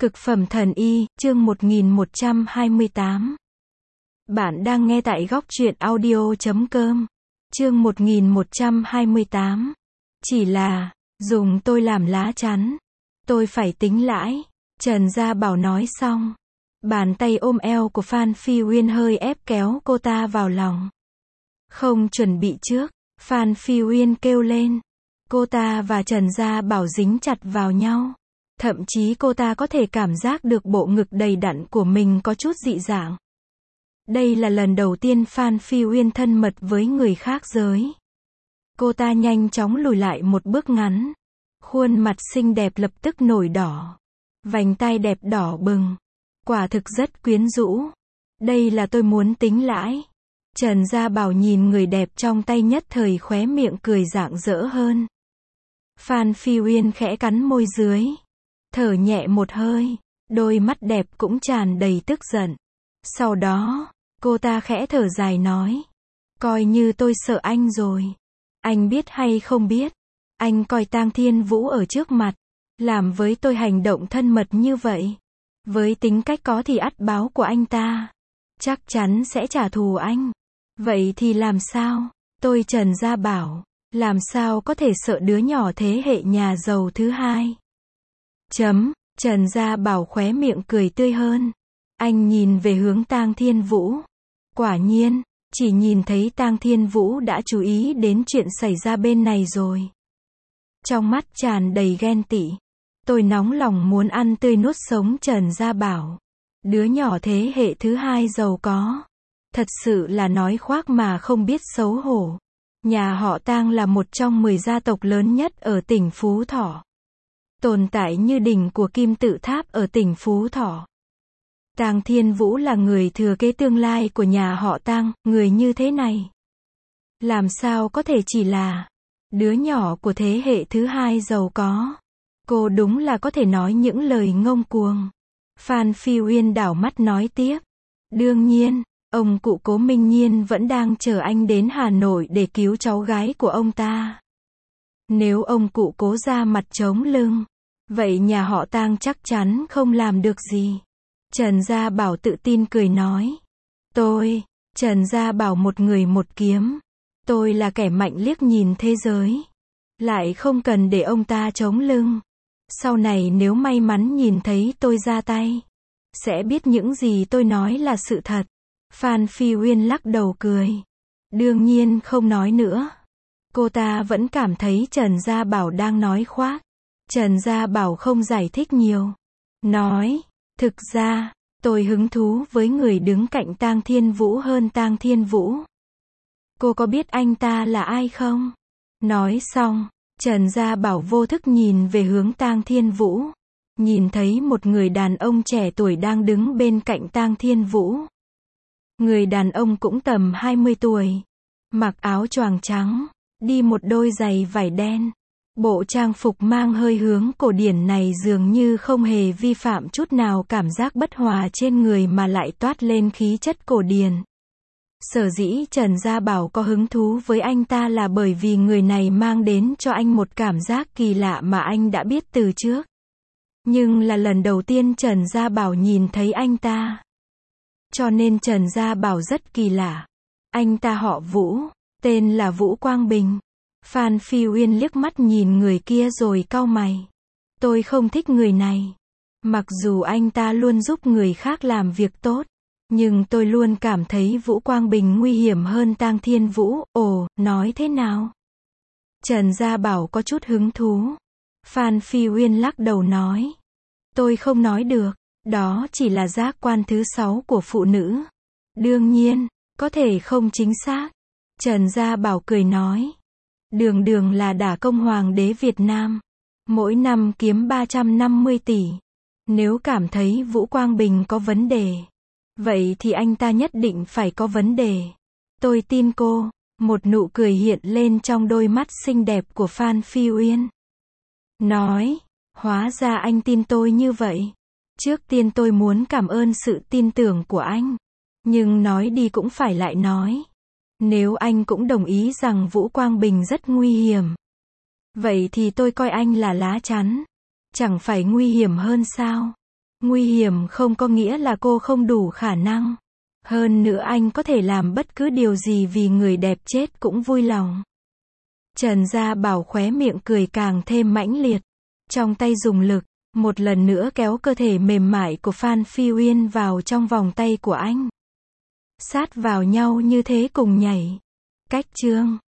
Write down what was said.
Cực phẩm thần y, chương 1128. Bạn đang nghe tại góc truyện audio.com. Chương 1128. Chỉ là, dùng tôi làm lá chắn. Tôi phải tính lãi. Trần Gia Bảo nói xong. Bàn tay ôm eo của Phan Phi Uyên hơi ép kéo cô ta vào lòng. Không chuẩn bị trước, Phan Phi Uyên kêu lên. Cô ta và Trần Gia Bảo dính chặt vào nhau. Thậm chí cô ta có thể cảm giác được bộ ngực đầy đặn của mình có chút dị dạng. Đây là lần đầu tiên Phan Phi Uyên thân mật với người khác giới. Cô ta nhanh chóng lùi lại một bước ngắn. Khuôn mặt xinh đẹp lập tức nổi đỏ. Vành tai đẹp đỏ bừng. Quả thực rất quyến rũ. Đây là tôi muốn tính lãi. Trần Gia Bảo nhìn người đẹp trong tay nhất thời khóe miệng cười rạng rỡ hơn. Phan Phi Uyên khẽ cắn môi dưới. Thở nhẹ một hơi, đôi mắt đẹp cũng tràn đầy tức giận. Sau đó, cô ta khẽ thở dài nói. Coi như tôi sợ anh rồi. Anh biết hay không biết, anh coi Tang Thiên Vũ ở trước mặt, làm với tôi hành động thân mật như vậy. Với tính cách có thì ắt báo của anh ta, chắc chắn sẽ trả thù anh. Vậy thì làm sao? Tôi Trần Gia Bảo, làm sao có thể sợ đứa nhỏ thế hệ nhà giàu thứ hai? Trần Gia Bảo khóe miệng cười tươi hơn. Anh nhìn về hướng Tang Thiên Vũ. Quả nhiên, chỉ nhìn thấy Tang Thiên Vũ đã chú ý đến chuyện xảy ra bên này rồi. Trong mắt tràn đầy ghen tị. Tôi nóng lòng muốn ăn tươi nuốt sống Trần Gia Bảo. Đứa nhỏ thế hệ thứ hai giàu có. Thật sự là nói khoác mà không biết xấu hổ. Nhà họ Tang là một trong 10 gia tộc lớn nhất ở tỉnh Phú Thọ. Tồn tại như đỉnh của Kim Tự Tháp ở tỉnh Phú Thọ. Tang Thiên Vũ là người thừa kế tương lai của nhà họ Tang, người như thế này. Làm sao có thể chỉ là đứa nhỏ của thế hệ thứ hai giàu có. Cô đúng là có thể nói những lời ngông cuồng. Phan Phi Uyên đảo mắt nói tiếp. Đương nhiên, ông cụ Cố Minh Nhiên vẫn đang chờ anh đến Hà Nội để cứu cháu gái của ông ta. Nếu ông cụ Cố ra mặt trống lưng, vậy nhà họ Tang chắc chắn không làm được gì. Trần Gia Bảo tự tin cười nói. Tôi, Trần Gia Bảo một người một kiếm. Tôi là kẻ mạnh liếc nhìn thế giới. Lại không cần để ông ta chống lưng. Sau này nếu may mắn nhìn thấy tôi ra tay, sẽ biết những gì tôi nói là sự thật. Phan Phi Uyên lắc đầu cười. Đương nhiên không nói nữa. Cô ta vẫn cảm thấy Trần Gia Bảo đang nói khoác. Trần Gia Bảo không giải thích nhiều. Nói, thực ra, tôi hứng thú với người đứng cạnh Tang Thiên Vũ hơn Tang Thiên Vũ. Cô có biết anh ta là ai không? Nói xong, Trần Gia Bảo vô thức nhìn về hướng Tang Thiên Vũ. Nhìn thấy một người đàn ông trẻ tuổi đang đứng bên cạnh Tang Thiên Vũ. Người đàn ông cũng tầm 20 tuổi. Mặc áo choàng trắng, đi một đôi giày vải đen. Bộ trang phục mang hơi hướng cổ điển này dường như không hề vi phạm chút nào cảm giác bất hòa trên người mà lại toát lên khí chất cổ điển. Sở dĩ Trần Gia Bảo có hứng thú với anh ta là bởi vì người này mang đến cho anh một cảm giác kỳ lạ mà anh đã biết từ trước. Nhưng là lần đầu tiên Trần Gia Bảo nhìn thấy anh ta. Cho nên Trần Gia Bảo rất kỳ lạ. Anh ta họ Vũ, tên là Vũ Quang Bình. Phan Phi Uyên liếc mắt nhìn người kia rồi cau mày. Tôi không thích người này. Mặc dù anh ta luôn giúp người khác làm việc tốt, nhưng tôi luôn cảm thấy Vũ Quang Bình nguy hiểm hơn Tang Thiên Vũ. Ồ, nói thế nào? Trần Gia Bảo có chút hứng thú. Phan Phi Uyên lắc đầu nói. Tôi không nói được. Đó chỉ là giác quan thứ 6 của phụ nữ. Đương nhiên, có thể không chính xác. Trần Gia Bảo cười nói. Đường là đả công hoàng đế Việt Nam. Mỗi năm kiếm 350 tỷ. Nếu cảm thấy Vũ Quang Bình có vấn đề, vậy thì anh ta nhất định phải có vấn đề. Tôi tin cô. Một nụ cười hiện lên trong đôi mắt xinh đẹp của Phan Phi Uyên. Nói, hóa ra anh tin tôi như vậy. Trước tiên tôi muốn cảm ơn sự tin tưởng của anh. Nhưng nói đi cũng phải lại nói. Nếu anh cũng đồng ý rằng Vũ Quang Bình rất nguy hiểm, vậy thì tôi coi anh là lá chắn. Chẳng phải nguy hiểm hơn sao? Nguy hiểm không có nghĩa là cô không đủ khả năng. Hơn nữa anh có thể làm bất cứ điều gì vì người đẹp chết cũng vui lòng. Trần Gia Bảo khóe miệng cười càng thêm mãnh liệt. Trong tay dùng lực, một lần nữa kéo cơ thể mềm mại của Phan Phi Uyên vào trong vòng tay của anh. Sát vào nhau như thế cùng nhảy. Cách chương